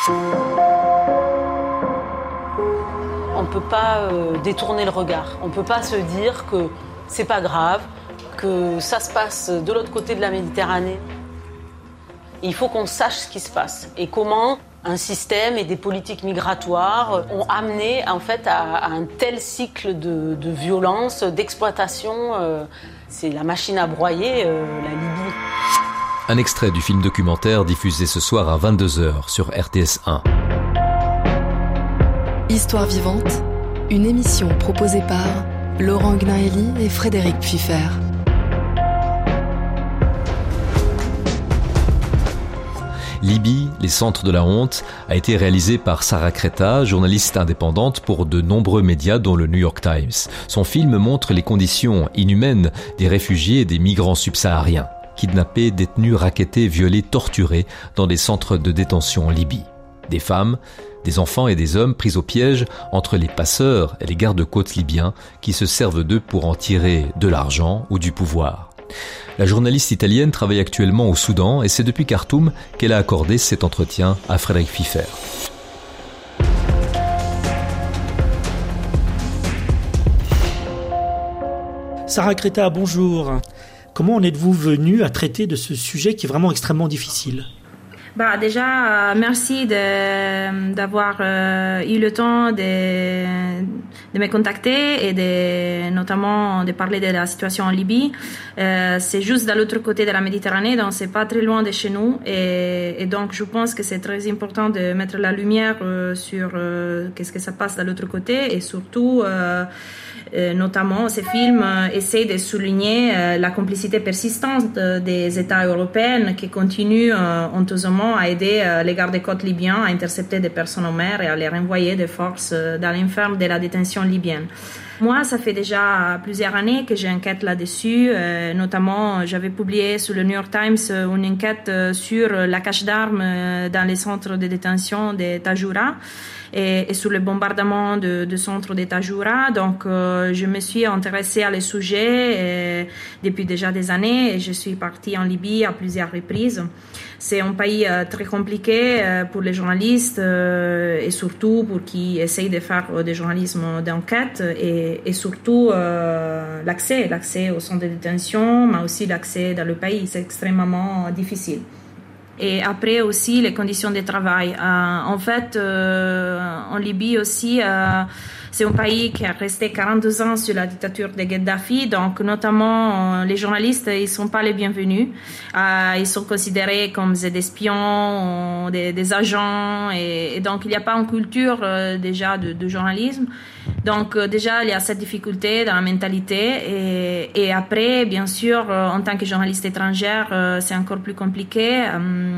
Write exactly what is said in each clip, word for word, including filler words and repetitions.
On ne peut pas euh, détourner le regard. On ne peut pas se dire que c'est pas grave, que ça se passe de l'autre côté de la Méditerranée. Il faut qu'on sache ce qui se passe et comment un système et des politiques migratoires ont amené en fait à, à un tel cycle de, de violence, d'exploitation. Euh, c'est la machine à broyer, euh, la Libye. Un extrait du film documentaire diffusé ce soir à vingt-deux heures sur R T S un. Histoire vivante, une émission proposée par Laurent Gnaeli et Frédéric Pfiffer. Libye, les centres de la honte, a été réalisé par Sarah Creta, journaliste indépendante pour de nombreux médias dont le New York Times. Son film montre les conditions inhumaines des réfugiés et des migrants subsahariens, kidnappés, détenus, rackettés, violés, torturés dans des centres de détention en Libye. Des femmes, des enfants et des hommes pris au piège entre les passeurs et les gardes-côtes libyens qui se servent d'eux pour en tirer de l'argent ou du pouvoir. La journaliste italienne travaille actuellement au Soudan et c'est depuis Khartoum qu'elle a accordé cet entretien à Frédéric Pfiffer. Sarah Creta, bonjour. Comment en êtes-vous venue à traiter de ce sujet qui est vraiment extrêmement difficile ? Bah déjà, euh, merci de, d'avoir euh, eu le temps de, de me contacter et de, notamment de parler de la situation en Libye. Euh, c'est juste de l'autre côté de la Méditerranée, donc c'est pas très loin de chez nous. Et, et donc, je pense que c'est très important de mettre la lumière euh, sur euh, qu'est-ce que ça passe de l'autre côté et surtout... Euh, Euh, notamment, ces films euh, essaient de souligner euh, la complicité persistante euh, des États européens qui continuent euh, honteusement à aider euh, les gardes-côtes libyens à intercepter des personnes en mer et à les renvoyer de force euh, dans l'enfer de la détention libyenne. Moi, ça fait déjà plusieurs années que j'enquête là-dessus. Euh, notamment, j'avais publié sur le New York Times une enquête euh, sur la cache d'armes euh, dans les centres de détention de Tajoura. Et, et sur le bombardement de, de centres de Tajoura. Donc, euh, je me suis intéressée à le sujet et, depuis déjà des années et je suis partie en Libye à plusieurs reprises. C'est un pays euh, très compliqué euh, pour les journalistes euh, et surtout pour qui essayent de faire euh, du journalisme d'enquête et, et surtout euh, l'accès, l'accès aux centres de détention, mais aussi l'accès dans le pays. C'est extrêmement difficile. Et après aussi les conditions de travail. Euh, en fait, euh, en Libye aussi, euh, c'est un pays qui a resté quarante-deux ans sous la dictature de Gheddafi, donc notamment euh, les journalistes, ils sont pas les bienvenus. Euh, ils sont considérés comme des espions, des, des agents, et, et donc il n'y a pas une culture euh, déjà de, de journalisme. Donc euh, déjà il y a cette difficulté dans la mentalité et, et après bien sûr euh, en tant que journaliste étrangère euh, c'est encore plus compliqué. Euh,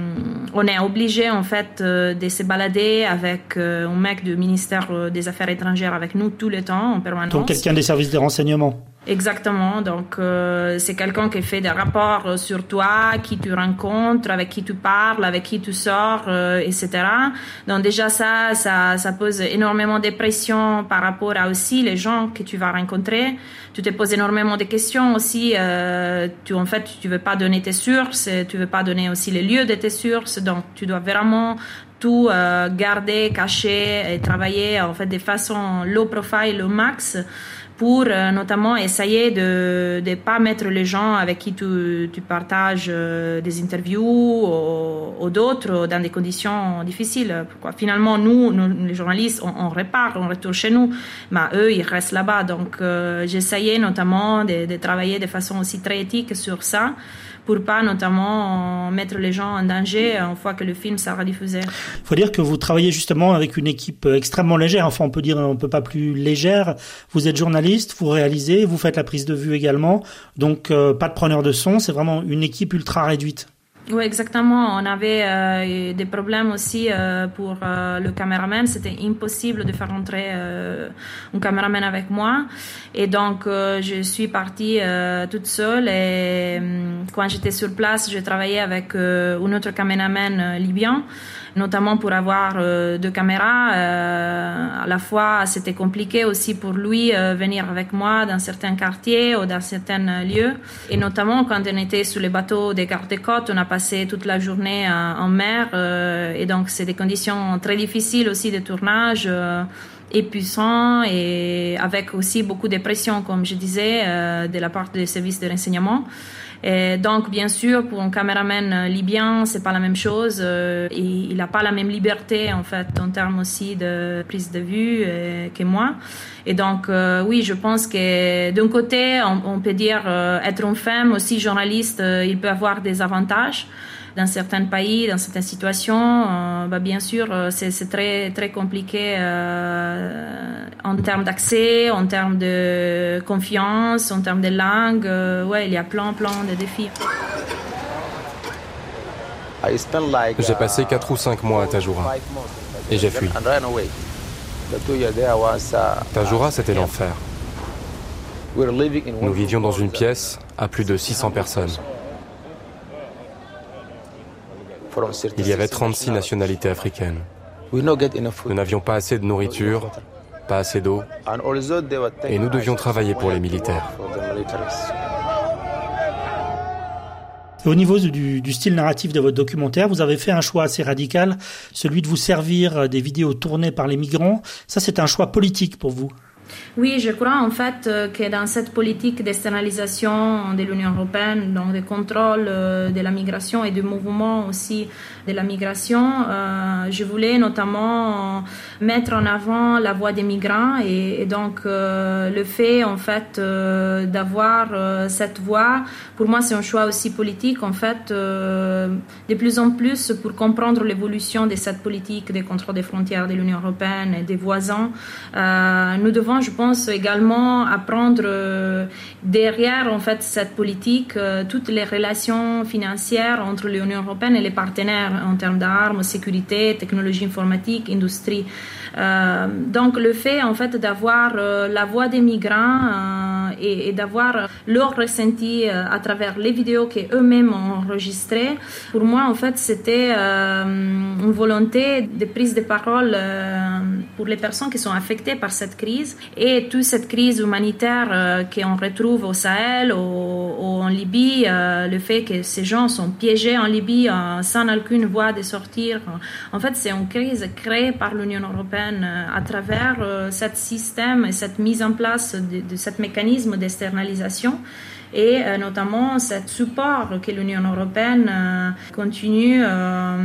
on est obligé en fait euh, de se balader avec euh, un mec du ministère des Affaires étrangères avec nous tout le temps en permanence. Donc quelqu'un des services de renseignement. Exactement, donc euh, c'est quelqu'un qui fait des rapports sur toi, qui tu rencontres, avec qui tu parles, avec qui tu sors, euh, et cetera. Donc déjà ça, ça, ça pose énormément de pression par rapport à aussi les gens que tu vas rencontrer. Tu te poses énormément de questions aussi. Euh, tu en fait, tu veux pas donner tes sources, tu veux pas donner aussi les lieux de tes sources, donc tu dois vraiment tout euh, garder, cacher et travailler en fait de façon low profile au max. Pour euh, notamment essayer de ne pas mettre les gens avec qui tu, tu partages euh, des interviews ou, ou d'autres dans des conditions difficiles. Pourquoi finalement, nous, nous, les journalistes, on, on repart, on retourne chez nous, mais eux, ils restent là-bas. Donc, euh, j'essayais notamment de, de travailler de façon aussi très éthique sur ça, pour pas notamment mettre les gens en danger une fois que le film sera diffusé. Il faut dire que vous travaillez justement avec une équipe extrêmement légère, enfin on peut dire on peut pas plus légère. Vous êtes journaliste, vous réalisez, vous faites la prise de vue également, donc euh, pas de preneur de son, c'est vraiment une équipe ultra réduite. Oui, exactement. On avait euh, des problèmes aussi euh, pour euh, le caméraman. C'était impossible de faire entrer euh, un caméraman avec moi. Et donc, euh, je suis partie euh, toute seule. Et euh, quand j'étais sur place, je travaillais avec euh, un autre caméraman euh, libyen. notamment pour avoir euh, deux caméras. Euh, à la fois, c'était compliqué aussi pour lui euh, venir avec moi dans certains quartiers ou dans certains lieux. Et notamment, quand on était sur les bateaux des gardes-côtes, on a passé toute la journée en, en mer. Euh, et donc, c'est des conditions très difficiles aussi de tournage, euh, épuisants et avec aussi beaucoup de pression, comme je disais, euh, de la part des services de renseignement. Et donc, bien sûr, pour un caméraman libyen, c'est pas la même chose. Euh, et il n'a pas la même liberté, en fait, en termes aussi de prise de vue euh, que moi. Et donc, euh, oui, je pense que d'un côté, on, on peut dire euh, être une femme aussi journaliste, euh, il peut avoir des avantages. Dans certains pays, dans certaines situations, euh, bah, bien sûr, c'est, c'est très, très compliqué euh, en termes d'accès, en termes de confiance, en termes de langue. Euh, ouais, il y a plein, plein de défis. J'ai passé quatre ou cinq mois à Tadjoura et j'ai fui. Tadjoura, c'était l'enfer. Nous vivions dans une pièce à plus de six cents personnes. Il y avait trente-six nationalités africaines. Nous n'avions pas assez de nourriture, pas assez d'eau, et nous devions travailler pour les militaires. Et au niveau du, du style narratif de votre documentaire, vous avez fait un choix assez radical, celui de vous servir des vidéos tournées par les migrants. Ça, c'est un choix politique pour vous? Oui, je crois en fait que dans cette politique d'externalisation de l'Union européenne, donc de contrôle de la migration et du mouvement aussi de la migration, euh, je voulais notamment mettre en avant la voix des migrants et, et donc euh, le fait en fait euh, d'avoir euh, cette voix, pour moi c'est un choix aussi politique en fait, euh, de plus en plus pour comprendre l'évolution de cette politique de contrôle des frontières de l'Union européenne et des voisins. Euh, nous devons, je pense, également apprendre euh, derrière en fait cette politique euh, toutes les relations financières entre l'Union européenne et les partenaires en termes d'armes, sécurité, technologie informatique, industrie. Euh, donc le fait en fait d'avoir euh, la voix des migrants euh, et, et d'avoir leur ressenti euh, à travers les vidéos qu'eux-mêmes ont enregistrées, pour moi en fait c'était euh, une volonté de prise de parole euh, pour les personnes qui sont affectées par cette crise et toute cette crise humanitaire euh, qu'on retrouve au Sahel ou, ou en Libye, euh, le fait que ces gens sont piégés en Libye euh, sans aucune voie de sortir. En fait, c'est une crise créée par l'Union européenne euh, à travers euh, ce système et cette mise en place de, de ce mécanisme d'externalisation. Et euh, notamment ce support que l'Union européenne euh, continue, euh,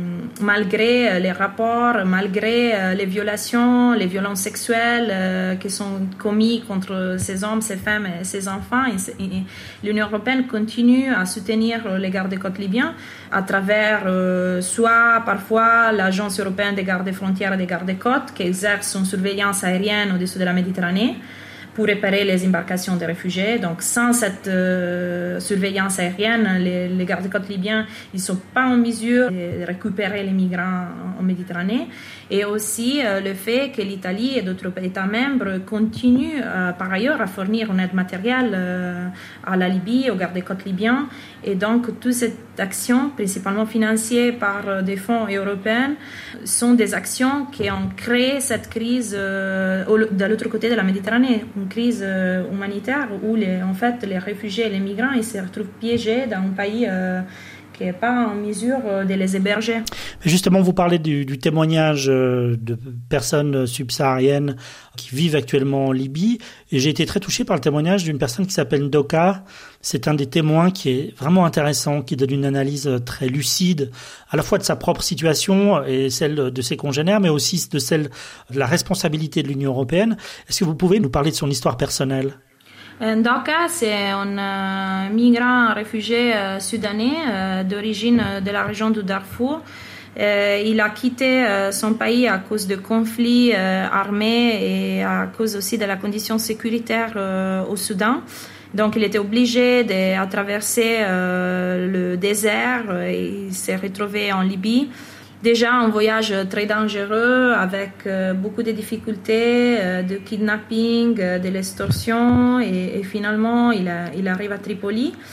malgré les rapports, malgré euh, les violations, les violences sexuelles euh, qui sont commises contre ces hommes, ces femmes et ces enfants. Et, et l'Union européenne continue à soutenir les gardes-côtes libyens à travers euh, soit parfois l'Agence européenne des gardes-frontières et des gardes-côtes qui exerce une surveillance aérienne au-dessus de la Méditerranée pour réparer les embarcations de réfugiés. Donc, sans cette euh, surveillance aérienne, les, les gardes-côtes libyens ils sont pas en mesure de récupérer les migrants en, en Méditerranée. Et aussi euh, le fait que l'Italie et d'autres États membres continuent euh, par ailleurs à fournir une aide matérielle euh, à la Libye, aux gardes-côtes libyens. Et donc, toute cette action, principalement financée par euh, des fonds européens, sont des actions qui ont créé cette crise euh, de l'autre côté de la Méditerranée, une crise euh, humanitaire où les, en fait, les réfugiés et les migrants ils se retrouvent piégés dans un pays euh, qui n'est pas en mesure de les héberger. Justement, vous parlez du, du témoignage de personnes subsahariennes qui vivent actuellement en Libye. Et j'ai été très touché par le témoignage d'une personne qui s'appelle Ndoka. C'est un des témoins qui est vraiment intéressant, qui donne une analyse très lucide, à la fois de sa propre situation et celle de ses congénères, mais aussi de celle de la responsabilité de l'Union européenne. Est-ce que vous pouvez nous parler de son histoire personnelle ? Ndoka, c'est un euh, migrant réfugié euh, soudanais euh, d'origine de la région du Darfour. Euh, il a quitté euh, son pays à cause de conflits euh, armés et à cause aussi de la condition sécuritaire euh, au Soudan. Donc, il était obligé de à traverser euh, le désert et il s'est retrouvé en Libye. Déjà un voyage très dangereux avec euh, beaucoup de difficultés, euh, de kidnapping, euh, de l'extorsion et, et finalement il, a, il arrive à Tripoli.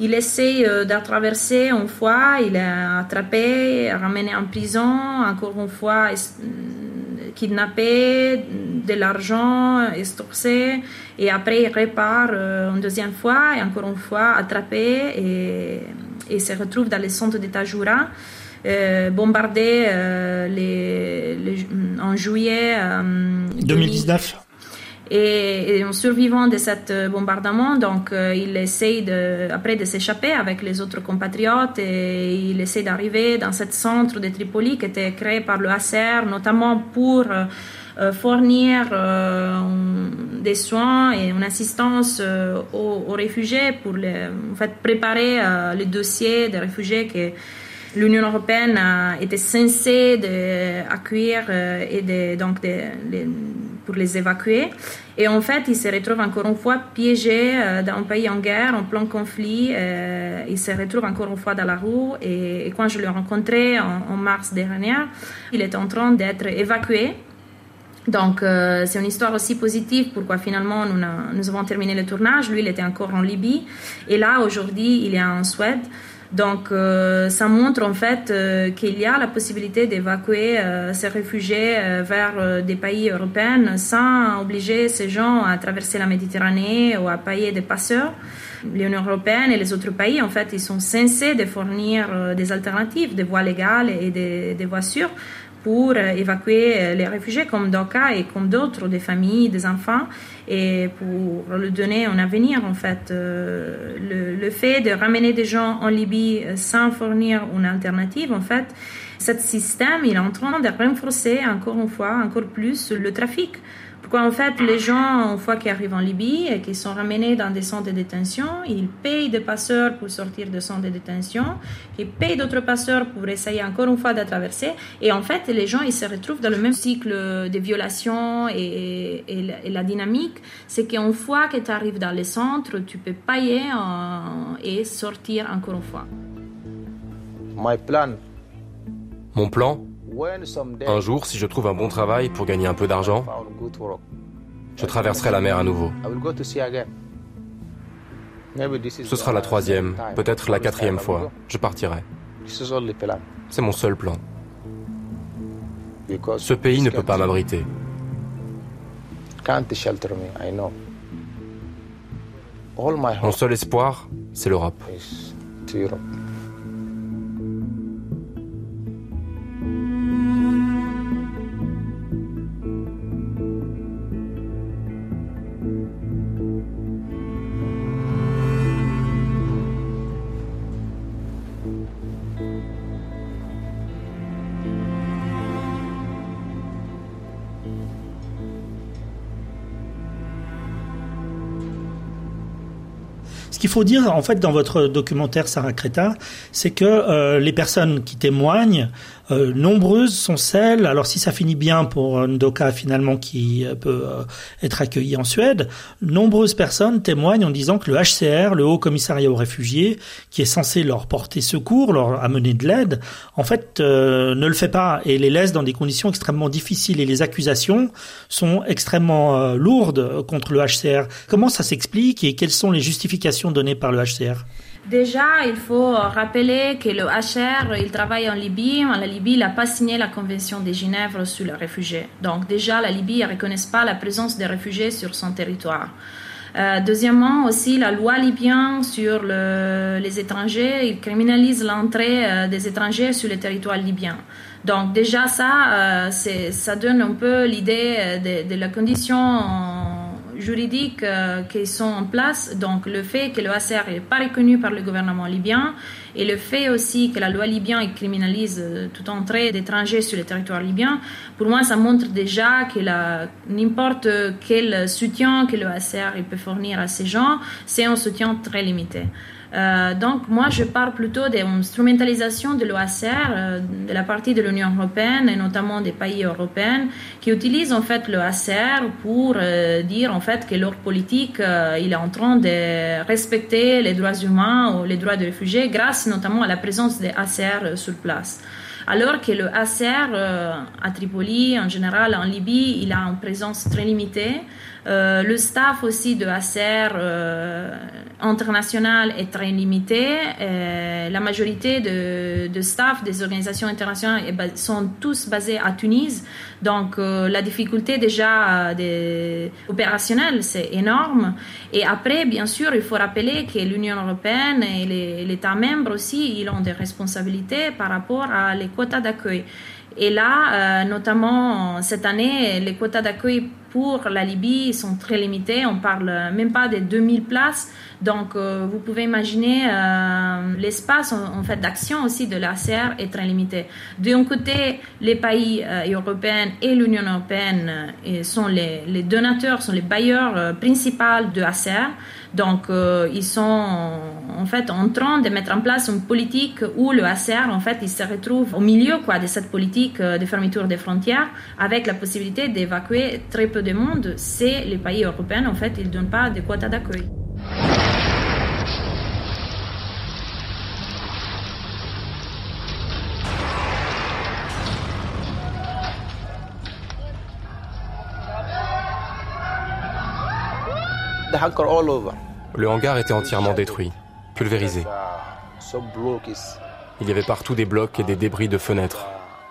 Il essaie euh, de traverser une fois, il est attrapé, ramené en prison, encore une fois kidnappé, de l'argent extorqué, et après il repart euh, une deuxième fois, et encore une fois attrapé, et, et se retrouve dans le centre de Tadjoura, euh, bombardé euh, les, les, en juillet euh, deux mille dix-neuf. Et, et en survivant de ce bombardement, donc euh, il essaie de, après de s'échapper avec les autres compatriotes, et il essaie d'arriver dans ce centre de Tripoli qui était créé par le H C R, notamment pour euh, fournir euh, des soins et une assistance euh, aux, aux réfugiés, pour les, en fait, préparer euh, le dossier des réfugiés que l'Union européenne a été censée accueillir euh, et de, donc de, de, pour les évacuer. Et en fait, il se retrouve encore une fois piégé euh, dans un pays en guerre, en plein conflit. Euh, il se retrouve encore une fois dans la rue. Et, et quand je l'ai rencontré en, en mars dernier, il était en train d'être évacué. Donc, euh, c'est une histoire aussi positive pourquoi finalement nous, a, nous avons terminé le tournage. Lui, il était encore en Libye. Et là, aujourd'hui, il est en Suède. Donc, euh, ça montre en fait euh, qu'il y a la possibilité d'évacuer euh, ces réfugiés euh, vers euh, des pays européens sans obliger ces gens à traverser la Méditerranée ou à payer des passeurs. L'Union européenne et les autres pays, en fait, ils sont censés de fournir euh, des alternatives, des voies légales et des, des voies sûres pour euh, évacuer euh, les réfugiés comme Doka et comme d'autres, des familles, des enfants, et pour leur donner un avenir, en fait. Euh, le, le fait de ramener des gens en Libye sans fournir une alternative, en fait, ce système, il est en train de renforcer encore une fois, encore plus, le trafic. Pourquoi, en fait, les gens, une fois qu'ils arrivent en Libye et qu'ils sont ramenés dans des centres de détention, ils payent des passeurs pour sortir des centres de détention, ils payent d'autres passeurs pour essayer encore une fois de traverser. Et en fait, les gens, ils se retrouvent dans le même cycle de violation et, et, et la dynamique. C'est qu'une fois que tu arrives dans les centres, tu peux payer euh, et sortir encore une fois. My plan. Mon plan, un jour, si je trouve un bon travail pour gagner un peu d'argent, je traverserai la mer à nouveau. Ce sera la troisième, peut-être la quatrième fois. Je partirai. C'est mon seul plan. Ce pays ne peut pas m'abriter. Mon seul espoir, c'est l'Europe. Ce qu'il faut dire, en fait, dans votre documentaire Sarah Creta, c'est que euh, les personnes qui témoignent, euh, nombreuses sont celles, alors si ça finit bien pour Ndoka finalement qui euh, peut euh, être accueilli en Suède, nombreuses personnes témoignent en disant que le H C R, le Haut Commissariat aux réfugiés, qui est censé leur porter secours, leur amener de l'aide, en fait euh, ne le fait pas et les laisse dans des conditions extrêmement difficiles, et les accusations sont extrêmement euh, lourdes contre le H C R. Comment ça s'explique et quelles sont les justifications données par le H C R? Déjà, il faut rappeler que le H C R, il travaille en Libye. La Libye n'a pas signé la Convention de Genève sur les réfugiés. Donc déjà, la Libye ne reconnaît pas la présence des réfugiés sur son territoire. Euh, deuxièmement, aussi, la loi libyenne sur le, les étrangers, il criminalise l'entrée euh, des étrangers sur le territoire libyen. Donc déjà, ça, euh, c'est, ça donne un peu l'idée de, de la condition juridiques euh, qui sont en place. Donc le fait que le H C R n'est pas reconnu par le gouvernement libyen et le fait aussi que la loi libyenne criminalise euh, toute entrée d'étrangers sur le territoire libyen, pour moi ça montre déjà que la, n'importe quel soutien que le H C R il peut fournir à ces gens, c'est un soutien très limité. Euh, donc moi je parle plutôt d'une instrumentalisation de l'O A C R euh, de la partie de l'Union européenne et notamment des pays européens qui utilisent en fait le A C R pour euh, dire en fait que leur politique euh, il est en train de respecter les droits humains ou les droits des réfugiés grâce notamment à la présence des A C R sur place. Alors que le A C R euh, à Tripoli, en général en Libye, il a une présence très limitée. Euh, le staff aussi de Acer euh, international est très limité. Euh, la majorité de, de staff des organisations internationales est bas- sont tous basés à Tunis. Donc euh, la difficulté déjà euh, des opérationnelle, c'est énorme. Et après, bien sûr, il faut rappeler que l'Union européenne et les, les États membres aussi, ils ont des responsabilités par rapport à les quotas d'accueil. Et là, euh, notamment cette année, les quotas d'accueil pour la Libye sont très limités. On parle même pas de deux mille places. Donc, euh, vous pouvez imaginer euh, l'espace en, en fait d'action aussi de l'A C R est très limité. D'un côté, les pays euh, européens et l'Union européenne euh, sont les, les donateurs, sont les bailleurs euh, principaux de l'A C R. Donc, euh, ils sont en fait en train de mettre en place une politique où le A C R, en fait, il se retrouve au milieu quoi, de cette politique de fermeture des frontières avec la possibilité d'évacuer très peu de monde. C'est les pays européens, en fait, ils ne donnent pas de quotas d'accueil. Le hangar était entièrement détruit, pulvérisé. Il y avait partout des blocs et des débris de fenêtres.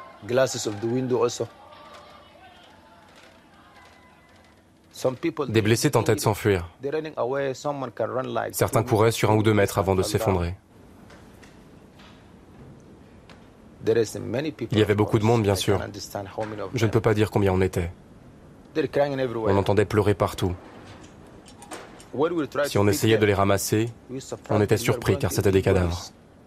Des blessés tentaient de s'enfuir. Certains couraient sur un ou deux mètres avant de s'effondrer. Il y avait beaucoup de monde, bien sûr. Je ne peux pas dire combien on était. On entendait pleurer partout. Si on essayait de les ramasser, on était surpris car c'était des cadavres.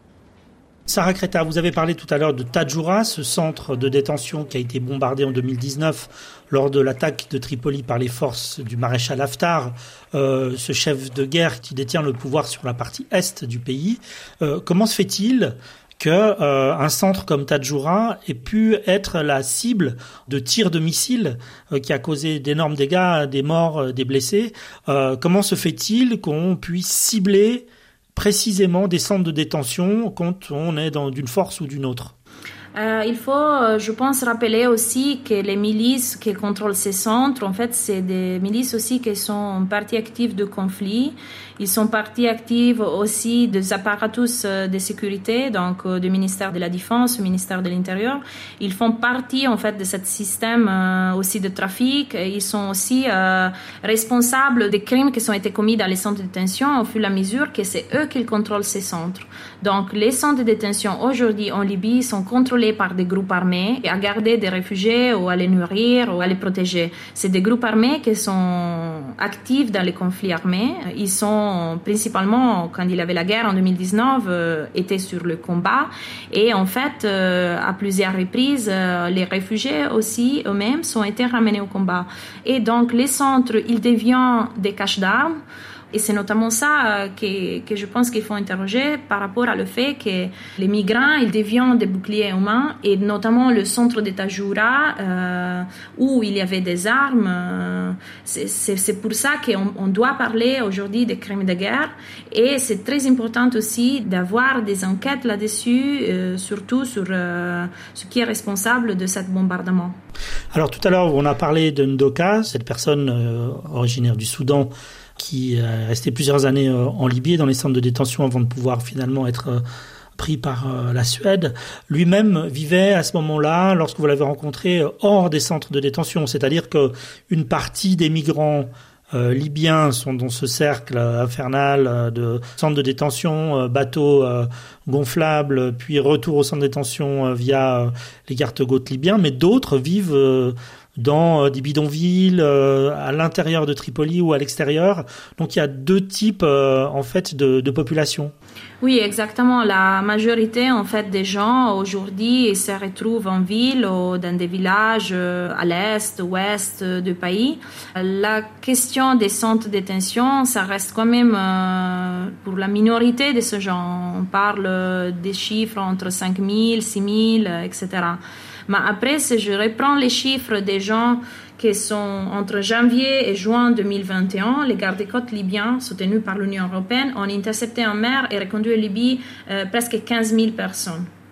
Sarah Creta, vous avez parlé tout à l'heure de Tadjoura, ce centre de détention qui a été bombardé en deux mille dix-neuf lors de l'attaque de Tripoli par les forces du maréchal Haftar, euh, ce chef de guerre qui détient le pouvoir sur la partie est du pays. Euh, comment se fait-il que euh, un centre comme Tadjoura ait pu être la cible de tirs de missiles euh, qui a causé d'énormes dégâts, des morts, euh, des blessés? euh, Comment se fait-il qu'on puisse cibler précisément des centres de détention quand on est dans d'une force ou d'une autre? Euh, il faut, euh, je pense, rappeler aussi que les milices qui contrôlent ces centres, en fait, c'est des milices aussi qui sont partie active de conflits. Ils sont partie active aussi des apparatus de sécurité, donc euh, du ministère de la Défense, du ministère de l'Intérieur. Ils font partie, en fait, de ce système euh, aussi de trafic. Et ils sont aussi euh, responsables des crimes qui ont été commis dans les centres de détention au fur et à mesure que c'est eux qui contrôlent ces centres. Donc, les centres de détention aujourd'hui en Libye sont contrôlés par des groupes armés à garder des réfugiés ou à les nourrir ou à les protéger. C'est des groupes armés qui sont actifs dans les conflits armés. Ils sont principalement, quand il y avait la guerre en deux mille dix-neuf, euh, étaient sur le combat. Et en fait, euh, à plusieurs reprises, euh, les réfugiés aussi eux-mêmes sont été ramenés au combat. Et donc, les centres, ils deviennent des caches d'armes. Et c'est notamment ça que, que je pense qu'il faut interroger par rapport à le fait que les migrants, ils deviennent des boucliers humains, et notamment le centre de Tadjoura, euh, où il y avait des armes. Euh, c'est, c'est, c'est pour ça qu'on on doit parler aujourd'hui des crimes de guerre, et c'est très important aussi d'avoir des enquêtes là-dessus, euh, surtout sur euh, ce qui est responsable de ce bombardement. Alors tout à l'heure, on a parlé de Ndoka, cette personne euh, originaire du Soudan, qui est resté plusieurs années en Libye, dans les centres de détention, avant de pouvoir finalement être pris par la Suède. Lui-même vivait à ce moment-là, lorsque vous l'avez rencontré, hors des centres de détention. C'est-à-dire qu'une partie des migrants euh, libyens sont dans ce cercle infernal de centres de détention, euh, bateaux euh, gonflables, puis retour au centre de détention euh, via euh, les gardes-côtes libyens, mais d'autres vivent euh, dans des bidonvilles, euh, à l'intérieur de Tripoli ou à l'extérieur. Donc il y a deux types euh, en fait de, de population. Oui, exactement. La majorité en fait des gens aujourd'hui ils se retrouvent en ville ou dans des villages euh, à l'est, ouest euh, du pays. La question des centres de détention, ça reste quand même euh, pour la minorité de ces gens. On parle des chiffres entre cinq mille, six mille, et cetera. Mais après, si je reprends les chiffres des gens qui sont entre janvier et juin deux mille vingt et un, les gardes-côtes libyens soutenus par l'Union européenne ont intercepté en mer et reconduit en Libye euh, presque quinze mille personnes.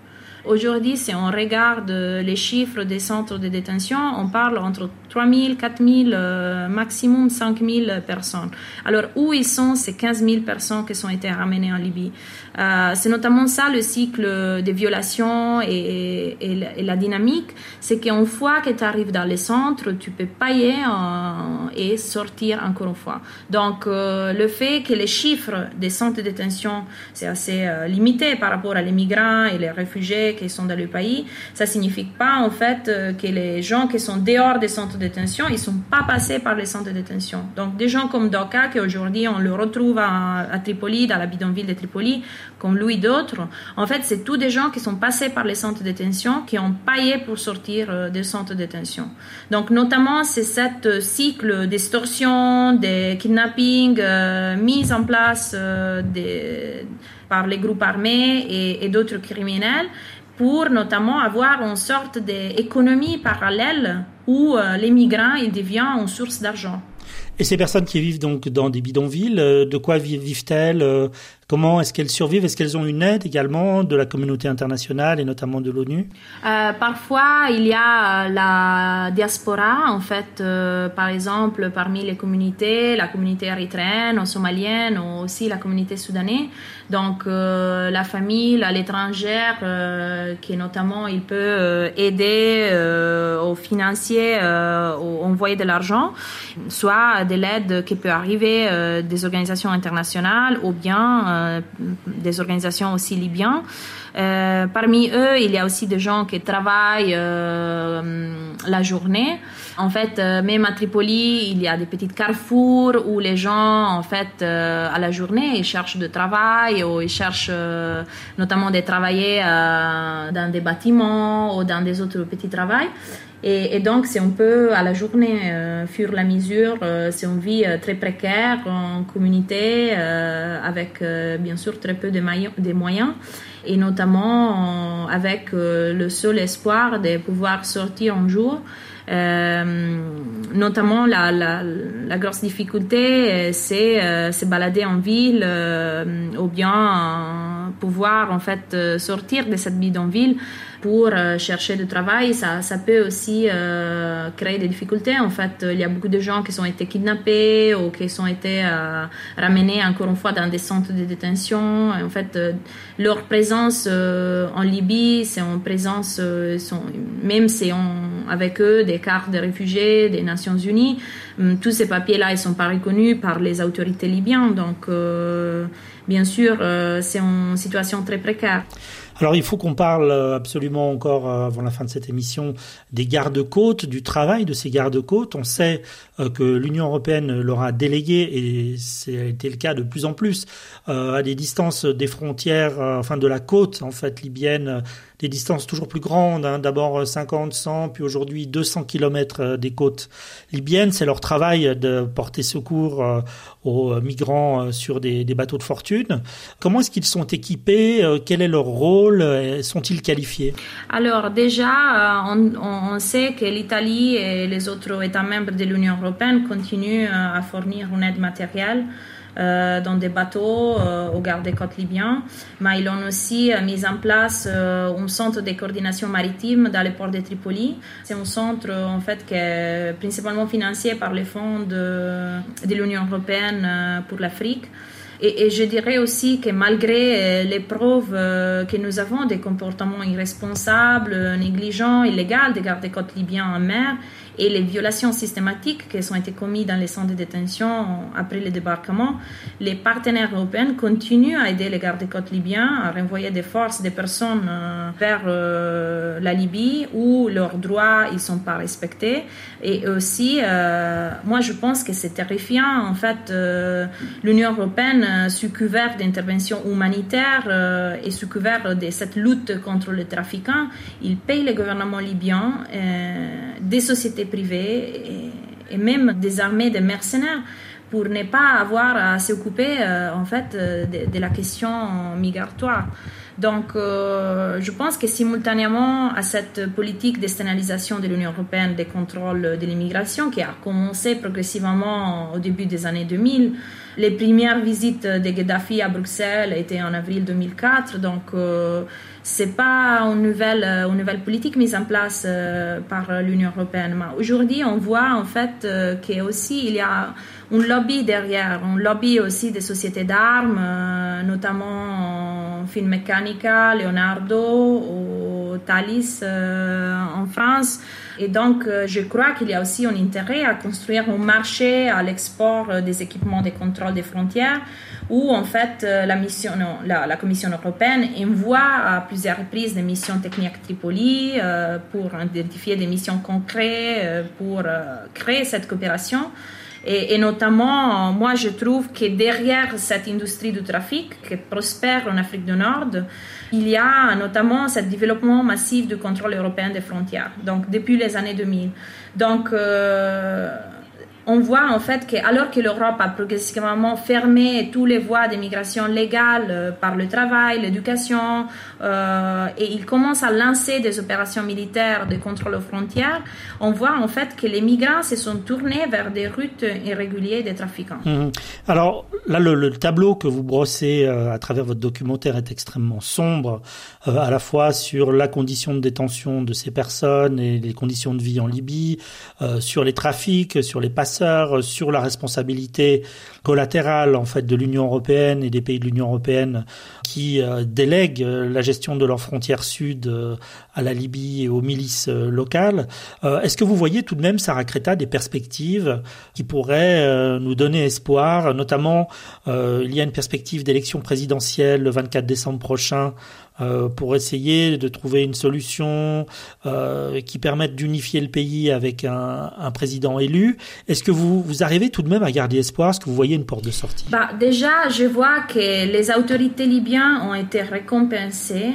Aujourd'hui, si on regarde les chiffres des centres de détention, on parle entre trois mille, quatre mille, euh, maximum cinq mille personnes. Alors, où ils sont ces quinze mille personnes qui ont été ramenées en Libye? Euh, c'est notamment ça le cycle des violations et, et, la, et la dynamique, c'est qu'une fois que tu arrives dans les centres, tu peux payer euh, et sortir encore une fois. Donc, euh, le fait que les chiffres des centres de détention, c'est assez euh, limité par rapport à les migrants et les réfugiés qui sont dans le pays, ça signifie pas en fait euh, que les gens qui sont dehors des centres de détention, ils sont pas passés par les centres de détention. Donc, des gens comme Doka, qui aujourd'hui on le retrouve à, à Tripoli, dans la bidonville de Tripoli, comme lui et d'autres, en fait, c'est tous des gens qui sont passés par les centres de détention, qui ont payé pour sortir euh, des centres de détention. Donc, notamment, c'est ce cycle d'extorsion, de kidnapping, euh, mis en place euh, des, par les groupes armés et, et d'autres criminels, pour notamment avoir une sorte d'économie parallèle où euh, les migrants ils deviennent une source d'argent. Et ces personnes qui vivent donc dans des bidonvilles, euh, de quoi vivent-elles? euh, Comment est-ce qu'elles survivent? Est-ce qu'elles ont une aide également de la communauté internationale et notamment de l'ONU? euh, Parfois, il y a la diaspora, en fait, euh, par exemple, parmi les communautés, la communauté érythréenne ou somalienne ou aussi la communauté soudanaise. Donc, euh, la famille à l'étranger, euh, qui notamment, il peut euh, aider euh, aux financiers, euh, aux envoyer de l'argent, soit de l'aide qui peut arriver euh, des organisations internationales ou bien euh, des organisations aussi libyennes. Euh, parmi eux, il y a aussi des gens qui travaillent euh, la journée. En fait, euh, même à Tripoli, il y a des petits carrefours où les gens, en fait, euh, à la journée, ils cherchent du travail ou ils cherchent euh, notamment de travailler euh, dans des bâtiments ou dans des autres petits travails. Et, et donc, c'est un peu à la journée, euh, fur et à mesure, euh, c'est une vie euh, très précaire en communauté, euh, avec euh, bien sûr très peu de, maillons, de moyens, et notamment euh, avec euh, le seul espoir de pouvoir sortir un jour. Euh, notamment, la, la, la grosse difficulté, c'est euh, se balader en ville euh, ou bien euh, pouvoir en fait euh, sortir de cette bidonville pour euh, chercher du travail. Ça, ça peut aussi euh, créer des difficultés. En fait, il y a beaucoup de gens qui ont été kidnappés ou qui ont été euh, ramenés encore une fois dans des centres de détention. En fait, euh, leur présence euh, en Libye, c'est une présence, euh, sont, même si on avec eux des cartes de réfugiés des Nations Unies, tous ces papiers-là, ils sont pas reconnus par les autorités libyennes. Donc, euh, bien sûr, euh, c'est une situation très précaire. Alors, il faut qu'on parle absolument encore, avant la fin de cette émission, des gardes-côtes, du travail de ces gardes-côtes. On sait que l'Union européenne leur a délégué, et c'était le cas de plus en plus, à des distances des frontières, enfin de la côte, en fait, libyenne, des distances toujours plus grandes, hein, d'abord cinquante, cent, puis aujourd'hui deux cents kilomètres des côtes libyennes. C'est leur travail de porter secours aux migrants sur des, des bateaux de fortune. Comment est-ce qu'ils sont équipés? Quel est leur rôle? Sont-ils qualifiés? Alors déjà, on, on sait que l'Italie et les autres États membres de l'Union européenne continuent à fournir une aide matérielle Euh, dans des bateaux euh, aux gardes-côtes libyens, mais ils ont aussi euh, mis en place euh, un centre de coordination maritime dans le port de Tripoli. C'est un centre en fait qui est principalement financé par les fonds de, de l'Union européenne euh, pour l'Afrique. Et, et je dirais aussi que malgré les preuves euh, que nous avons des comportements irresponsables, négligents, illégaux des gardes-côtes libyens en mer, et les violations systématiques qui ont été commises dans les centres de détention après le débarquement, les partenaires européens continuent à aider les gardes-côtes libyens à renvoyer des forces, des personnes vers euh, la Libye où leurs droits ils sont pas respectés. Et aussi, euh, moi je pense que c'est terrifiant. En fait, euh, l'Union européenne, sous couvert d'intervention humanitaire euh, et sous couvert de cette lutte contre les trafiquants, il paye le gouvernement libyen, euh, des sociétés privées et, et même des armées de mercenaires pour ne pas avoir à s'occuper euh, en fait de, de la question migratoire. Donc, euh, je pense que simultanément à cette politique d'externalisation de l'Union européenne des contrôles de l'immigration qui a commencé progressivement au début des années deux mille, les premières visites de Kadhafi à Bruxelles étaient en avril deux mille quatre. Donc, euh, c'est pas une nouvelle, une nouvelle politique mise en place euh, par l'Union européenne. Mais aujourd'hui, on voit en fait euh, qu'aussi il y a un lobby derrière, un lobby aussi des sociétés d'armes, euh, notamment Finmeccanica, Leonardo ou Thalys euh, en France. Et donc, euh, je crois qu'il y a aussi un intérêt à construire un marché à l'export euh, des équipements de contrôle des frontières, où en fait euh, la, mission, non, la, la Commission européenne envoie à plusieurs reprises des missions techniques à Tripoli euh, pour identifier des missions concrètes, euh, pour euh, créer cette coopération. Et, et notamment, moi, je trouve que derrière cette industrie du trafic qui prospère en Afrique du Nord, il y a notamment ce développement massif du contrôle européen des frontières, donc depuis les années deux mille. Donc, euh, on voit en fait que, alors que l'Europe a progressivement fermé toutes les voies d'immigration légale euh, par le travail, l'éducation, euh, et il commence à lancer des opérations militaires de contrôle aux frontières, on voit en fait que les migrants se sont tournés vers des routes irrégulières des trafiquants. Mmh. Alors là, le, le tableau que vous brossez euh, à travers votre documentaire est extrêmement sombre, euh, à la fois sur la condition de détention de ces personnes et les conditions de vie en Libye, euh, sur les trafics, sur les passages, sur la responsabilité collatérale en fait de l'Union européenne et des pays de l'Union européenne qui euh, délèguent euh, la gestion de leurs frontières sud euh, à la Libye et aux milices euh, locales. Euh, est-ce que vous voyez tout de même, Sarah Creta, des perspectives qui pourraient euh, nous donner espoir, notamment euh, il y a une perspective d'élection présidentielle le vingt-quatre décembre prochain euh, pour essayer de trouver une solution euh, qui permette d'unifier le pays avec un, un président élu. Est-ce que vous, vous arrivez tout de même à garder espoir? Est-ce que vous voyez une porte de sortie? Bah, déjà, je vois que les autorités libyennes ont été récompensées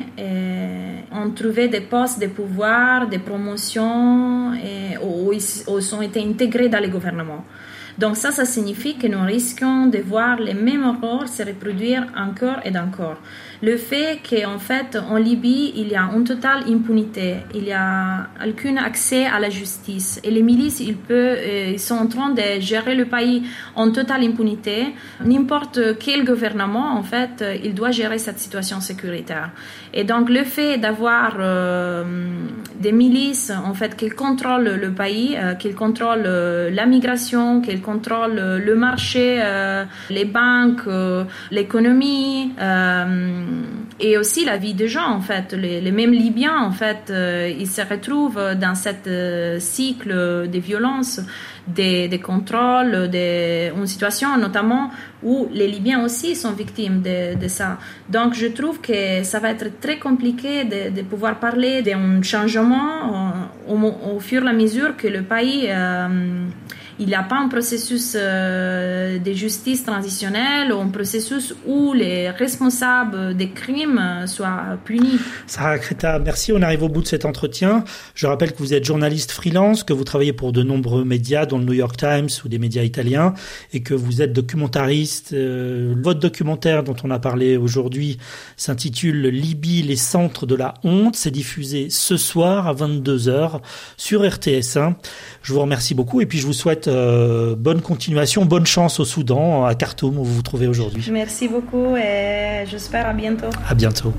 et ont trouvé des postes de pouvoir, des promotions et, ou, ou ont été intégrés dans les gouvernements. Donc ça, ça signifie que nous risquons de voir les mêmes horreurs se reproduire encore et encore. Le fait qu'en fait, en Libye, il y a une totale impunité, il n'y a aucun accès à la justice. Et les milices, ils, peuvent, ils sont en train de gérer le pays en totale impunité. N'importe quel gouvernement, en fait, il doit gérer cette situation sécuritaire. Et donc, le fait d'avoir euh, des milices, en fait, qui contrôlent le pays, euh, qui contrôlent euh, la migration, qui contrôlent euh, le marché, euh, les banques, euh, l'économie, euh, et aussi la vie des gens, en fait. Les, les mêmes Libyens, en fait, euh, ils se retrouvent dans ce euh, cycle de violence, des, des contrôles, des, une situation notamment où les Libyens aussi sont victimes de, de ça. Donc je trouve que ça va être très compliqué de, de pouvoir parler d'un changement au, au, au fur et à mesure que le pays... Euh, il n'y a pas un processus euh, de justice transitionnelle ou un processus où les responsables des crimes soient punis. Sarah Creta, merci. On arrive au bout de cet entretien. Je rappelle que vous êtes journaliste freelance, que vous travaillez pour de nombreux médias, dont le New York Times ou des médias italiens, et que vous êtes documentariste. Euh, votre documentaire dont on a parlé aujourd'hui s'intitule « Libye, les centres de la honte ». C'est diffusé ce soir à vingt-deux heures sur R T S un. Je vous remercie beaucoup et puis je vous souhaite euh, bonne continuation, bonne chance au Soudan, à Khartoum où vous vous trouvez aujourd'hui. Merci beaucoup et j'espère à bientôt. À bientôt.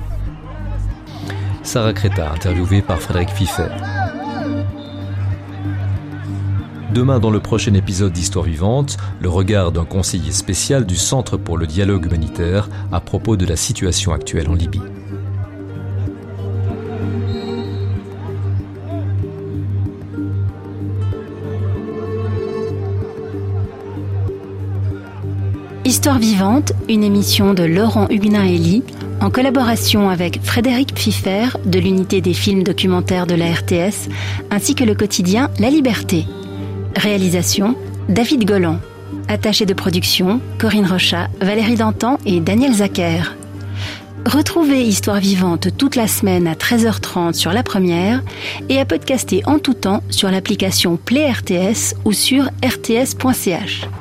Sarah Creta, interviewée par Frédéric Pfiffer. Demain, dans le prochain épisode d'Histoire vivante, le regard d'un conseiller spécial du Centre pour le dialogue humanitaire à propos de la situation actuelle en Libye. Histoire vivante, une émission de Laurent Huguenin-Elie, en collaboration avec Frédéric Pfiffer de l'unité des films documentaires de la R T S, ainsi que le quotidien La Liberté. Réalisation, David Golan. Attaché de production, Corinne Rochat, Valérie Dantan et Daniel Zacher. Retrouvez Histoire vivante toute la semaine à treize heures trente sur La Première et à podcaster en tout temps sur l'application Play R T S ou sur r t s point c h.